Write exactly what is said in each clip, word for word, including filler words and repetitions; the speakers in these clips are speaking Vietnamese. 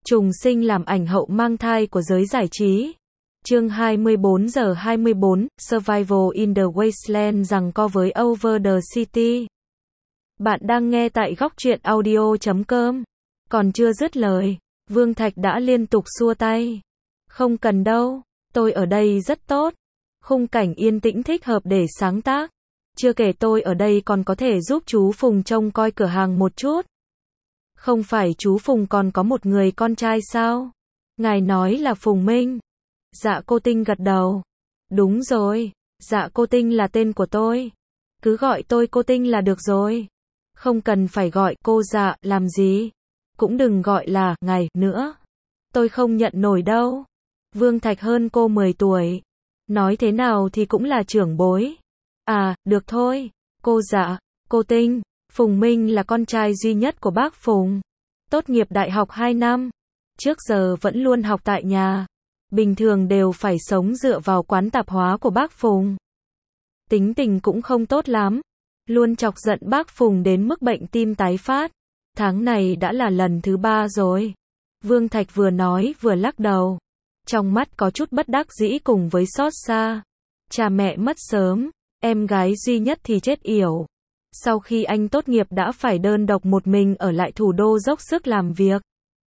Trùng sinh làm ảnh hậu mang thai của giới giải trí. Chương hai mươi bốn giờ hai mươi bốn, Survival in the Wasteland giằng co với Over the City. Bạn đang nghe tại góc truyện audio chấm com. Còn chưa dứt lời, Vương Thạch đã liên tục xua tay. Không cần đâu, tôi ở đây rất tốt. Khung cảnh yên tĩnh thích hợp để sáng tác. Chưa kể tôi ở đây còn có thể giúp chú Phùng trông coi cửa hàng một chút. Không phải chú Phùng còn có một người con trai sao? Ngài nói là Phùng Minh. Dạ cô Tinh gật đầu. Đúng rồi, dạ cô Tinh là tên của tôi. Cứ gọi tôi cô Tinh là được rồi. Không cần phải gọi cô dạ làm gì. Cũng đừng gọi là ngài nữa. Tôi không nhận nổi đâu. Vương Thạch hơn cô mười tuổi. Nói thế nào thì cũng là trưởng bối. À, được thôi. Cô dạ, cô Tinh. Phùng Minh là con trai duy nhất của bác Phùng. Tốt nghiệp đại học hai năm. Trước giờ vẫn luôn học tại nhà. Bình thường đều phải sống dựa vào quán tạp hóa của bác Phùng. Tính tình cũng không tốt lắm. Luôn chọc giận bác Phùng đến mức bệnh tim tái phát. Tháng này đã là lần thứ ba rồi. Vương Thạch vừa nói vừa lắc đầu. Trong mắt có chút bất đắc dĩ cùng với xót xa. Cha mẹ mất sớm, em gái duy nhất thì chết yểu. Sau khi anh tốt nghiệp đã phải đơn độc một mình ở lại thủ đô dốc sức làm việc.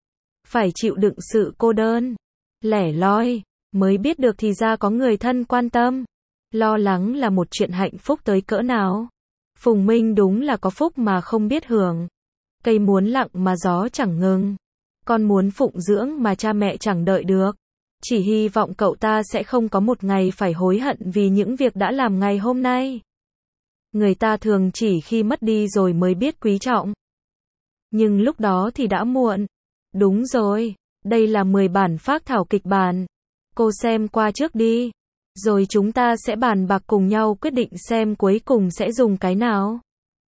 Phải chịu đựng sự cô đơn, lẻ loi, mới biết được thì ra có người thân quan tâm. Lo lắng là một chuyện hạnh phúc tới cỡ nào. Phùng Minh đúng là có phúc mà không biết hưởng. Cây muốn lặng mà gió chẳng ngừng. Con muốn phụng dưỡng mà cha mẹ chẳng đợi được. Chỉ hy vọng cậu ta sẽ không có một ngày phải hối hận vì những việc đã làm ngày hôm nay. Người ta thường chỉ khi mất đi rồi mới biết quý trọng. Nhưng lúc đó thì đã muộn. Đúng rồi, đây là mười bản phác thảo kịch bản. Cô xem qua trước đi. Rồi chúng ta sẽ bàn bạc cùng nhau quyết định xem cuối cùng sẽ dùng cái nào.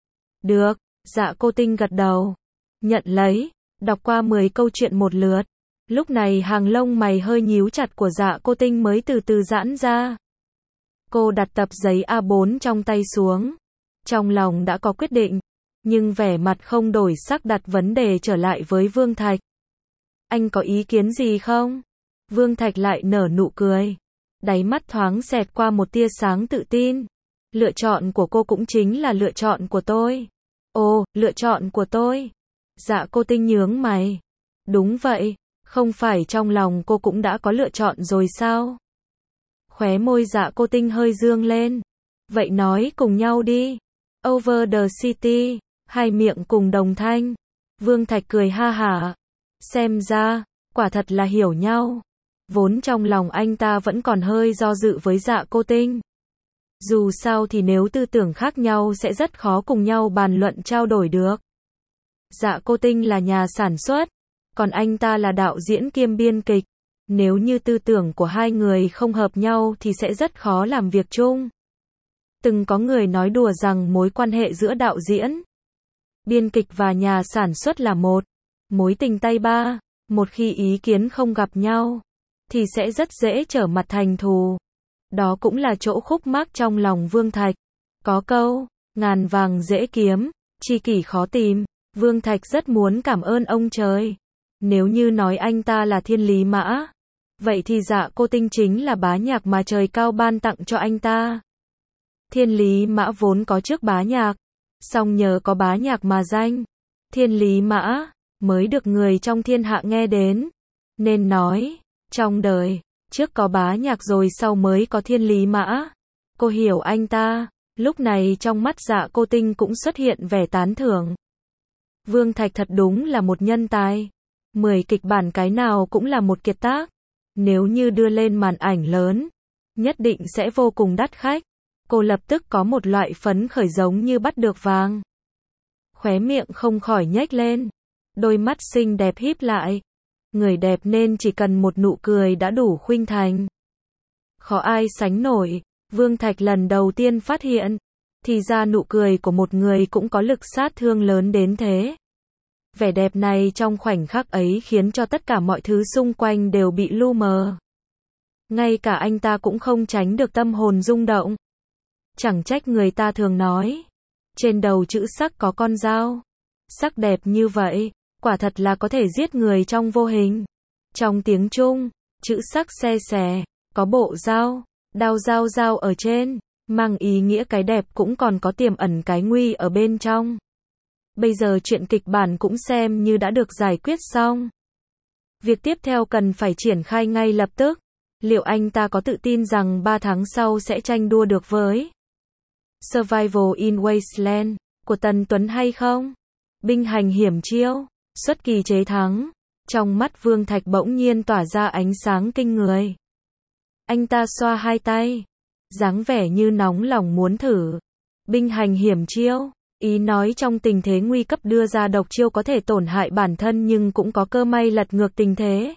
Được, dạ cô Tinh gật đầu. Nhận lấy, đọc qua mười câu chuyện một lượt. Lúc này hàng lông mày hơi nhíu chặt của dạ cô Tinh mới từ từ giãn ra. Cô đặt tập giấy A bốn trong tay xuống. Trong lòng đã có quyết định, nhưng vẻ mặt không đổi sắc đặt vấn đề trở lại với Vương Thạch. Anh có ý kiến gì không? Vương Thạch lại nở nụ cười. Đáy mắt thoáng xẹt qua một tia sáng tự tin. Lựa chọn của cô cũng chính là lựa chọn của tôi. Ồ, lựa chọn của tôi. Dạ cô Tinh nhướng mày. Đúng vậy, không phải trong lòng cô cũng đã có lựa chọn rồi sao? Khóe môi dạ cô Tinh hơi dương lên. Vậy nói cùng nhau đi. Over the City, hai miệng cùng đồng thanh. Vương Thạch cười ha hả. Xem ra, quả thật là hiểu nhau. Vốn trong lòng anh ta vẫn còn hơi do dự với dạ cô Tinh. Dù sao thì nếu tư tưởng khác nhau sẽ rất khó cùng nhau bàn luận trao đổi được. Dạ cô Tinh là nhà sản xuất, còn anh ta là đạo diễn kiêm biên kịch. Nếu như tư tưởng của hai người không hợp nhau thì sẽ rất khó làm việc chung. Từng có người nói đùa rằng mối quan hệ giữa đạo diễn, biên kịch và nhà sản xuất là một mối tình tay ba. Một khi ý kiến không gặp nhau, thì sẽ rất dễ trở mặt thành thù. Đó cũng là chỗ khúc mắc trong lòng Vương Thạch. Có câu, ngàn vàng dễ kiếm, tri kỷ khó tìm. Vương Thạch rất muốn cảm ơn ông trời. Nếu như nói anh ta là thiên lý mã, vậy thì dạ cô Tinh chính là bá nhạc mà trời cao ban tặng cho anh ta. Thiên lý mã vốn có trước bá nhạc, song nhờ có bá nhạc mà danh thiên lý mã mới được người trong thiên hạ nghe đến. Nên nói, trong đời, trước có bá nhạc rồi sau mới có thiên lý mã. Cô hiểu anh ta. Lúc này trong mắt dạ cô Tinh cũng xuất hiện vẻ tán thưởng. Vương Thạch thật đúng là một nhân tài. Mười kịch bản cái nào cũng là một kiệt tác. Nếu như đưa lên màn ảnh lớn, nhất định sẽ vô cùng đắt khách. Cô lập tức có một loại phấn khởi giống như bắt được vàng. Khóe miệng không khỏi nhếch lên. Đôi mắt xinh đẹp híp lại. Người đẹp nên chỉ cần một nụ cười đã đủ khuynh thành. Khó ai sánh nổi. Vương Thạch lần đầu tiên phát hiện. Thì ra nụ cười của một người cũng có lực sát thương lớn đến thế. Vẻ đẹp này trong khoảnh khắc ấy khiến cho tất cả mọi thứ xung quanh đều bị lu mờ. Ngay cả anh ta cũng không tránh được tâm hồn rung động. Chẳng trách người ta thường nói, trên đầu chữ sắc có con dao. Sắc đẹp như vậy, Quả thật là có thể giết người trong vô hình. Trong tiếng Trung, chữ sắc xe xè, có bộ dao, đao dao dao ở trên, mang ý nghĩa cái đẹp cũng còn có tiềm ẩn cái nguy ở bên trong. Bây giờ chuyện kịch bản cũng xem như đã được giải quyết xong. Việc tiếp theo cần phải triển khai ngay lập tức. Liệu anh ta có tự tin rằng ba tháng sau sẽ tranh đua được với Survival in Wasteland của Tần Tuấn hay không? Binh hành hiểm chiêu, xuất kỳ chế thắng. Trong mắt Vương Thạch bỗng nhiên tỏa ra ánh sáng kinh người. Anh ta xoa hai tay, dáng vẻ như nóng lòng muốn thử. Binh hành hiểm chiêu, ý nói trong tình thế nguy cấp đưa ra độc chiêu có thể tổn hại bản thân nhưng cũng có cơ may lật ngược tình thế.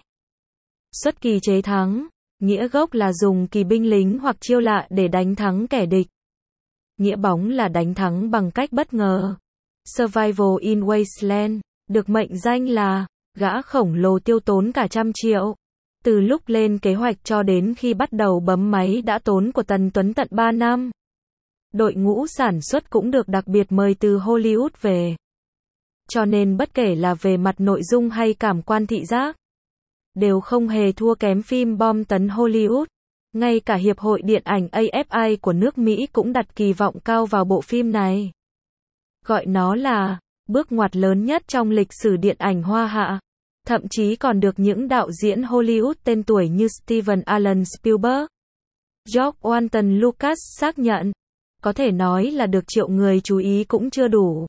Xuất kỳ chế thắng, nghĩa gốc là dùng kỳ binh lính hoặc chiêu lạ để đánh thắng kẻ địch. Nghĩa bóng là đánh thắng bằng cách bất ngờ. Survival in Wasteland, được mệnh danh là gã khổng lồ tiêu tốn cả trăm triệu. Từ lúc lên kế hoạch cho đến khi bắt đầu bấm máy đã tốn của Tần Tuấn tận ba năm. Đội ngũ sản xuất cũng được đặc biệt mời từ Hollywood về. Cho nên bất kể là về mặt nội dung hay cảm quan thị giác, đều không hề thua kém phim bom tấn Hollywood. Ngay cả Hiệp hội Điện ảnh A F I của nước Mỹ cũng đặt kỳ vọng cao vào bộ phim này. Gọi nó là bước ngoặt lớn nhất trong lịch sử điện ảnh Hoa Hạ. Thậm chí còn được những đạo diễn Hollywood tên tuổi như Steven Alan Spielberg, George Walton Lucas xác nhận. Có thể nói là được triệu người chú ý cũng chưa đủ.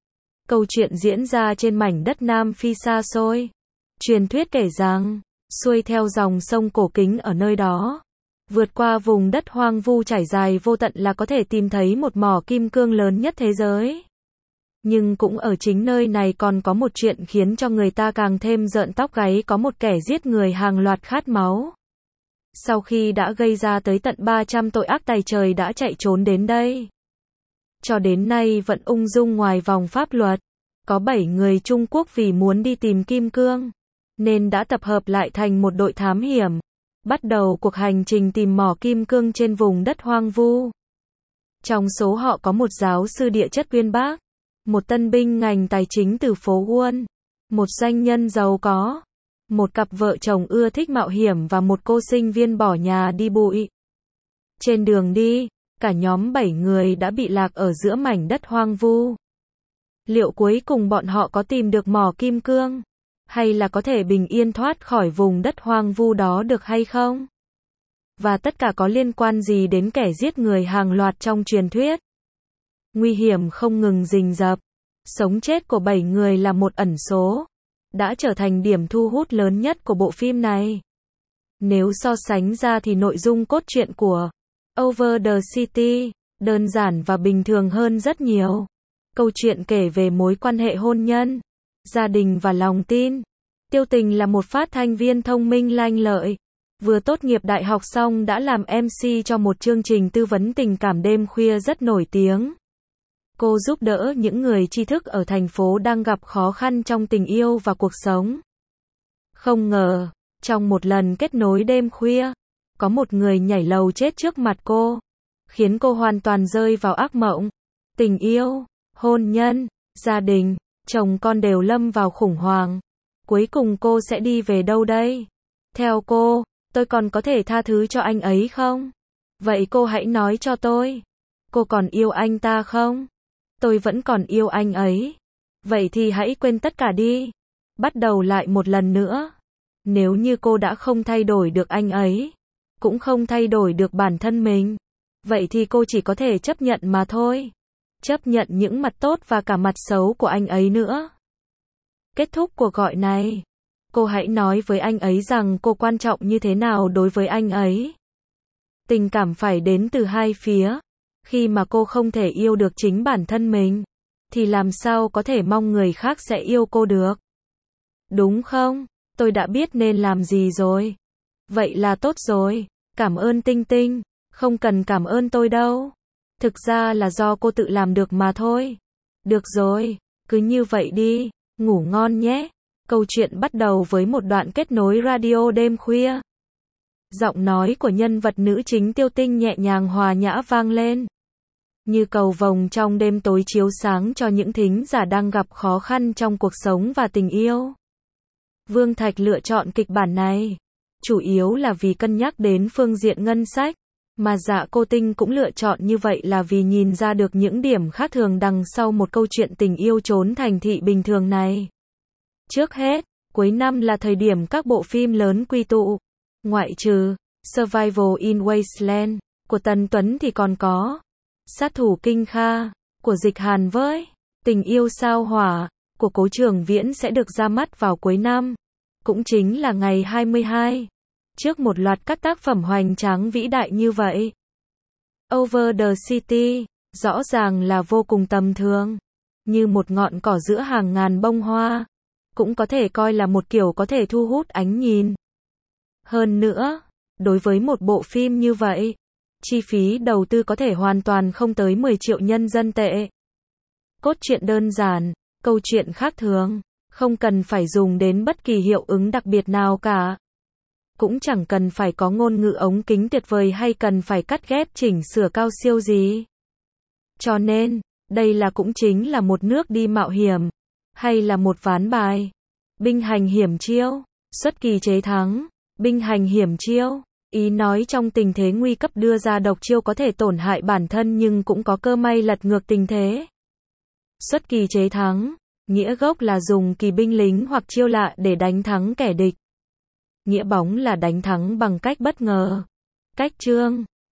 Câu chuyện diễn ra trên mảnh đất Nam Phi xa xôi. Truyền thuyết kể rằng, xuôi theo dòng sông cổ kính ở nơi đó, vượt qua vùng đất hoang vu trải dài vô tận là có thể tìm thấy một mỏ kim cương lớn nhất thế giới. Nhưng cũng ở chính nơi này còn có một chuyện khiến cho người ta càng thêm rợn tóc gáy, có một kẻ giết người hàng loạt khát máu. Sau khi đã gây ra tới tận ba trăm tội ác tày trời đã chạy trốn đến đây. Cho đến nay vẫn ung dung ngoài vòng pháp luật. Có bảy người Trung Quốc vì muốn đi tìm kim cương, nên đã tập hợp lại thành một đội thám hiểm. Bắt đầu cuộc hành trình tìm mỏ kim cương trên vùng đất hoang vu. Trong số họ có một giáo sư địa chất uyên bác, một tân binh ngành tài chính từ phố Wall, một doanh nhân giàu có, một cặp vợ chồng ưa thích mạo hiểm và một cô sinh viên bỏ nhà đi bụi. Trên đường đi, cả nhóm bảy người đã bị lạc ở giữa mảnh đất hoang vu. Liệu cuối cùng bọn họ có tìm được mỏ kim cương, hay là có thể bình yên thoát khỏi vùng đất hoang vu đó được hay không? Và tất cả có liên quan gì đến kẻ giết người hàng loạt trong truyền thuyết? Nguy hiểm không ngừng rình rập. Sống chết của bảy người là một ẩn số, đã trở thành điểm thu hút lớn nhất của bộ phim này. Nếu so sánh ra thì nội dung cốt truyện của Over the City đơn giản và bình thường hơn rất nhiều. Câu chuyện kể về mối quan hệ hôn nhân, gia đình và lòng tin. Tiêu Tình là một phát thanh viên thông minh lanh lợi, vừa tốt nghiệp đại học xong đã làm em xê cho một chương trình tư vấn tình cảm đêm khuya rất nổi tiếng. Cô giúp đỡ những người tri thức ở thành phố đang gặp khó khăn trong tình yêu và cuộc sống. Không ngờ, trong một lần kết nối đêm khuya, có một người nhảy lầu chết trước mặt cô, khiến cô hoàn toàn rơi vào ác mộng. Tình yêu, hôn nhân, gia đình, chồng con đều lâm vào khủng hoảng. Cuối cùng cô sẽ đi về đâu đây? Theo cô, tôi còn có thể tha thứ cho anh ấy không? Vậy cô hãy nói cho tôi, cô còn yêu anh ta không? Tôi vẫn còn yêu anh ấy. Vậy thì hãy quên tất cả đi. Bắt đầu lại một lần nữa. Nếu như cô đã không thay đổi được anh ấy, cũng không thay đổi được bản thân mình, vậy thì cô chỉ có thể chấp nhận mà thôi. Chấp nhận những mặt tốt và cả mặt xấu của anh ấy nữa. Kết thúc cuộc gọi này, cô hãy nói với anh ấy rằng cô quan trọng như thế nào đối với anh ấy. Tình cảm phải đến từ hai phía. Khi mà cô không thể yêu được chính bản thân mình, thì làm sao có thể mong người khác sẽ yêu cô được? Đúng không? Tôi đã biết nên làm gì rồi. Vậy là tốt rồi. Cảm ơn Tinh Tinh. Không cần cảm ơn tôi đâu. Thực ra là do cô tự làm được mà thôi. Được rồi, cứ như vậy đi. Ngủ ngon nhé. Câu chuyện bắt đầu với một đoạn kết nối radio đêm khuya. Giọng nói của nhân vật nữ chính Tiêu Tinh nhẹ nhàng hòa nhã vang lên. như cầu vồng trong đêm tối chiếu sáng cho những thính giả đang gặp khó khăn trong cuộc sống và tình yêu. Vương Thạch lựa chọn kịch bản này, chủ yếu là vì cân nhắc đến phương diện ngân sách, mà Dạ Cô Tinh cũng lựa chọn như vậy là vì nhìn ra được những điểm khác thường đằng sau một câu chuyện tình yêu trốn thành thị bình thường này. Trước hết, cuối năm là thời điểm các bộ phim lớn quy tụ, ngoại trừ Survival in Wasteland của Tần Tuấn thì còn có Sát thủ Kinh Kha của Dịch Hàn với Tình yêu sao hỏa của Cố Trường Viễn sẽ được ra mắt vào cuối năm, cũng chính là ngày hai mươi hai, trước một loạt các tác phẩm hoành tráng vĩ đại như vậy. Over the City, rõ ràng là vô cùng tầm thường, như một ngọn cỏ giữa hàng ngàn bông hoa, cũng có thể coi là một kiểu có thể thu hút ánh nhìn. Hơn nữa, đối với một bộ phim như vậy, chi phí đầu tư có thể hoàn toàn không tới mười triệu nhân dân tệ. Cốt truyện đơn giản, câu chuyện khác thường, không cần phải dùng đến bất kỳ hiệu ứng đặc biệt nào cả. Cũng chẳng cần phải có ngôn ngữ ống kính tuyệt vời hay cần phải cắt ghép chỉnh sửa cao siêu gì. Cho nên, đây là cũng chính là một nước đi mạo hiểm, hay là một ván bài. Binh hành hiểm chiêu, xuất kỳ chế thắng, binh hành hiểm chiêu. Ý nói trong tình thế nguy cấp đưa ra độc chiêu có thể tổn hại bản thân nhưng cũng có cơ may lật ngược tình thế. Xuất kỳ chế thắng, nghĩa gốc là dùng kỳ binh lính hoặc chiêu lạ để đánh thắng kẻ địch. Nghĩa bóng là đánh thắng bằng cách bất ngờ. Cách chương